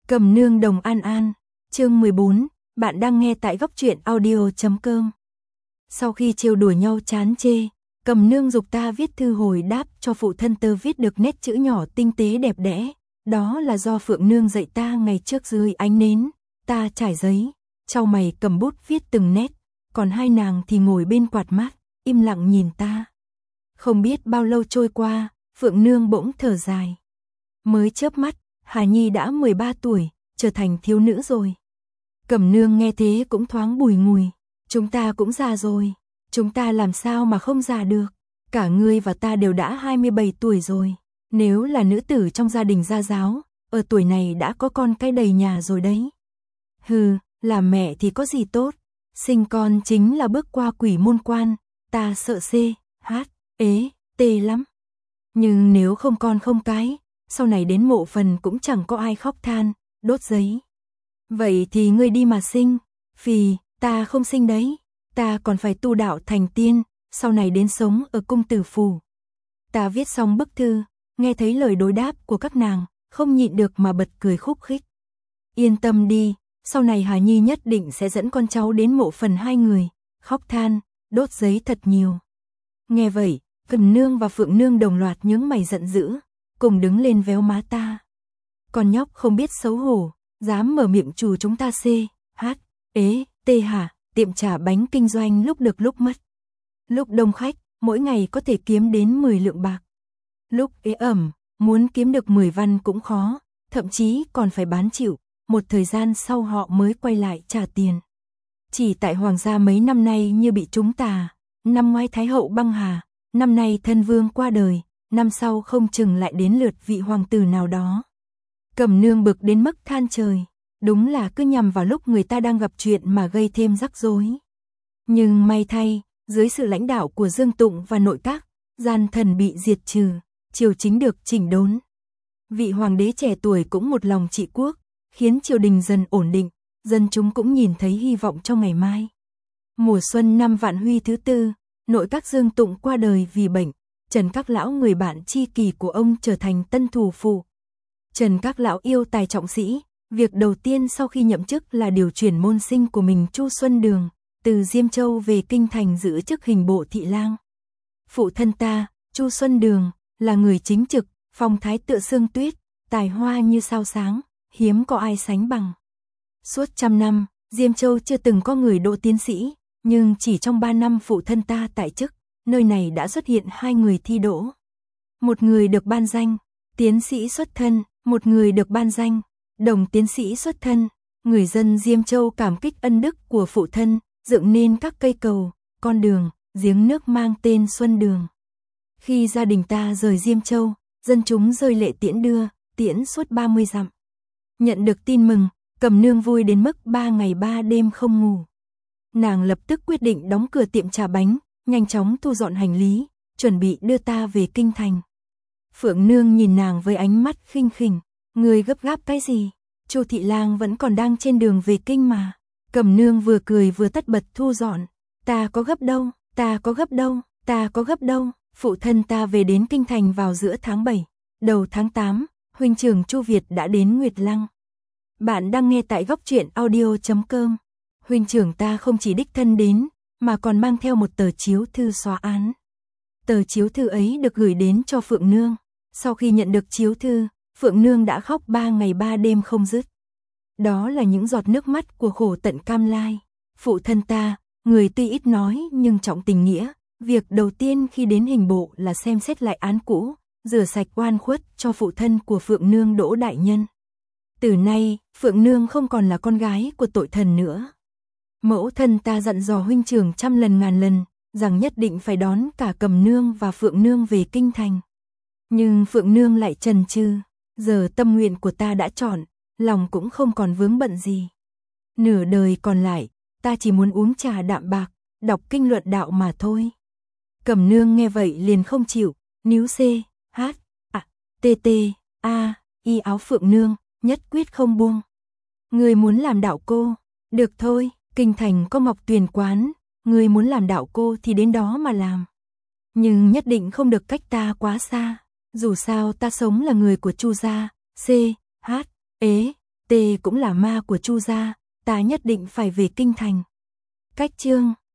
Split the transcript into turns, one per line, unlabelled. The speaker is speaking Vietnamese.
Cẩm nương đồng an an, chương 14, bạn đang nghe tại góc truyện audio.com. Sau khi trêu đùa nhau chán chê, Cẩm nương giục ta viết thư hồi đáp cho phụ thân tớ viết được nét chữ nhỏ tinh tế đẹp đẽ. Đó là do Phượng nương dạy ta ngày trước dưới ánh nến, ta trải giấy, chau mày cầm bút viết từng nét, còn hai nàng thì ngồi bên quạt mát, im lặng nhìn ta. Không biết bao lâu trôi qua, Phượng nương bỗng thở dài. Mới chớp mắt, Hà Nhi đã 13 tuổi, trở thành thiếu nữ rồi. Cẩm nương nghe thế cũng thoáng bùi ngùi. Chúng ta cũng già rồi, chúng ta làm sao mà không già được. Cả ngươi và ta đều đã 27 tuổi rồi. Nếu là nữ tử trong gia đình gia giáo, ở tuổi này đã có con cái đầy nhà rồi đấy. Hừ, làm mẹ thì có gì tốt. Sinh con chính là bước qua quỷ môn quan. Ta sợ tê lắm. Nhưng nếu không con không cái, sau này đến mộ phần cũng chẳng có ai khóc than, đốt giấy. Vậy thì ngươi đi mà sinh. Phì, ta không sinh đấy. Ta còn phải tu đạo thành tiên, sau này đến sống ở cung tử phủ. Ta viết xong bức thư, nghe thấy lời đối đáp của các nàng, không nhịn được mà bật cười khúc khích. Yên tâm đi, sau này Hà Nhi nhất định sẽ dẫn con cháu đến mộ phần hai người, khóc than, đốt giấy thật nhiều. Nghe vậy, Cẩm nương và Phượng nương đồng loạt nhướng mày giận dữ, cùng đứng lên véo má ta. Con nhóc không biết xấu hổ, dám mở miệng chù chúng ta hả, tiệm chả bánh kinh doanh lúc được lúc mất. Lúc đông khách, mỗi ngày có thể kiếm đến 10 lượng bạc. Lúc ế ẩm, muốn kiếm được 10 văn cũng khó, thậm chí còn phải bán chịu, một thời gian sau họ mới quay lại trả tiền. Chỉ tại hoàng gia mấy năm nay như bị trúng tà, năm ngoái Thái hậu băng hà, năm nay thân vương qua đời, năm sau không chừng lại đến lượt vị hoàng tử nào đó. Cẩm nương bực đến mức than trời, đúng là cứ nhằm vào lúc người ta đang gặp chuyện mà gây thêm rắc rối. Nhưng may thay, dưới sự lãnh đạo của Dương Tụng và nội các, gian thần bị diệt trừ, triều chính được chỉnh đốn. Vị hoàng đế trẻ tuổi cũng một lòng trị quốc, khiến triều đình dần ổn định, dân chúng cũng nhìn thấy hy vọng trong ngày mai. Mùa xuân năm Vạn Huy thứ tư, nội các Dương Tụng qua đời vì bệnh, Trần Các Lão người bạn tri kỷ của ông trở thành tân thủ phủ. Trần Các Lão yêu tài trọng sĩ, việc đầu tiên sau khi nhậm chức là điều chuyển môn sinh của mình Chu Xuân Đường, từ Diêm Châu về Kinh Thành giữ chức hình bộ thị lang. Phụ thân ta, Chu Xuân Đường, là người chính trực, phong thái tựa sương tuyết, tài hoa như sao sáng, hiếm có ai sánh bằng. Suốt 100 năm, Diêm Châu chưa từng có người đỗ tiến sĩ, nhưng chỉ trong 3 năm phụ thân ta tại chức, nơi này đã xuất hiện 2 người thi đỗ. Một người được ban danh tiến sĩ xuất thân, một người được ban danh đồng tiến sĩ xuất thân. Người dân Diêm Châu cảm kích ân đức của phụ thân, dựng nên các cây cầu, con đường, giếng nước mang tên Xuân Đường. Khi gia đình ta rời Diêm Châu, dân chúng rơi lệ tiễn đưa, tiễn suốt 30 dặm. Nhận được tin mừng, Cẩm nương vui đến mức 3 ngày 3 đêm không ngủ. Nàng lập tức quyết định đóng cửa tiệm trà bánh, nhanh chóng thu dọn hành lý, chuẩn bị đưa ta về Kinh Thành. Phượng nương nhìn nàng với ánh mắt khinh khỉnh, người gấp gáp cái gì? Chu thị lang vẫn còn đang trên đường về kinh mà. Cẩm nương vừa cười vừa tất bật thu dọn. Ta có gấp đâu, ta có gấp đâu, ta có gấp đâu. Phụ thân ta về đến Kinh Thành vào giữa tháng 7, đầu tháng 8, huynh trưởng Chu Việt đã đến Nguyệt Lăng. Bạn đang nghe tại góc truyện audio.com. Huynh trưởng ta không chỉ đích thân đến, mà còn mang theo một tờ chiếu thư xóa án. Tờ chiếu thư ấy được gửi đến cho Phượng nương. Sau khi nhận được chiếu thư, Phượng nương đã khóc 3 ngày 3 đêm không dứt. Đó là những giọt nước mắt của khổ tận cam lai. Phụ thân ta, người tuy ít nói nhưng trọng tình nghĩa, việc đầu tiên khi đến hình bộ là xem xét lại án cũ, rửa sạch oan khuất cho phụ thân của Phượng nương Đỗ đại nhân. Từ nay, Phượng nương không còn là con gái của tội thần nữa. Mẫu thân ta dặn dò huynh trưởng 100 lần ngàn lần, rằng nhất định phải đón cả Cẩm nương và Phượng nương về Kinh Thành. Nhưng Phượng nương lại chần chừ, giờ tâm nguyện của ta đã chọn, lòng cũng không còn vướng bận gì. Nửa đời còn lại, ta chỉ muốn uống trà đạm bạc, đọc kinh luận đạo mà thôi. Cẩm nương nghe vậy liền không chịu, níu y áo Phượng nương, nhất quyết không buông. Người muốn làm đạo cô, được thôi, Kinh Thành có Ngọc Tuyền quán, người muốn làm đạo cô thì đến đó mà làm. Nhưng nhất định không được cách ta quá xa, dù sao ta sống là người của Chu gia. T cũng là ma của Chu gia, ta nhất định phải về kinh thành. Cách chương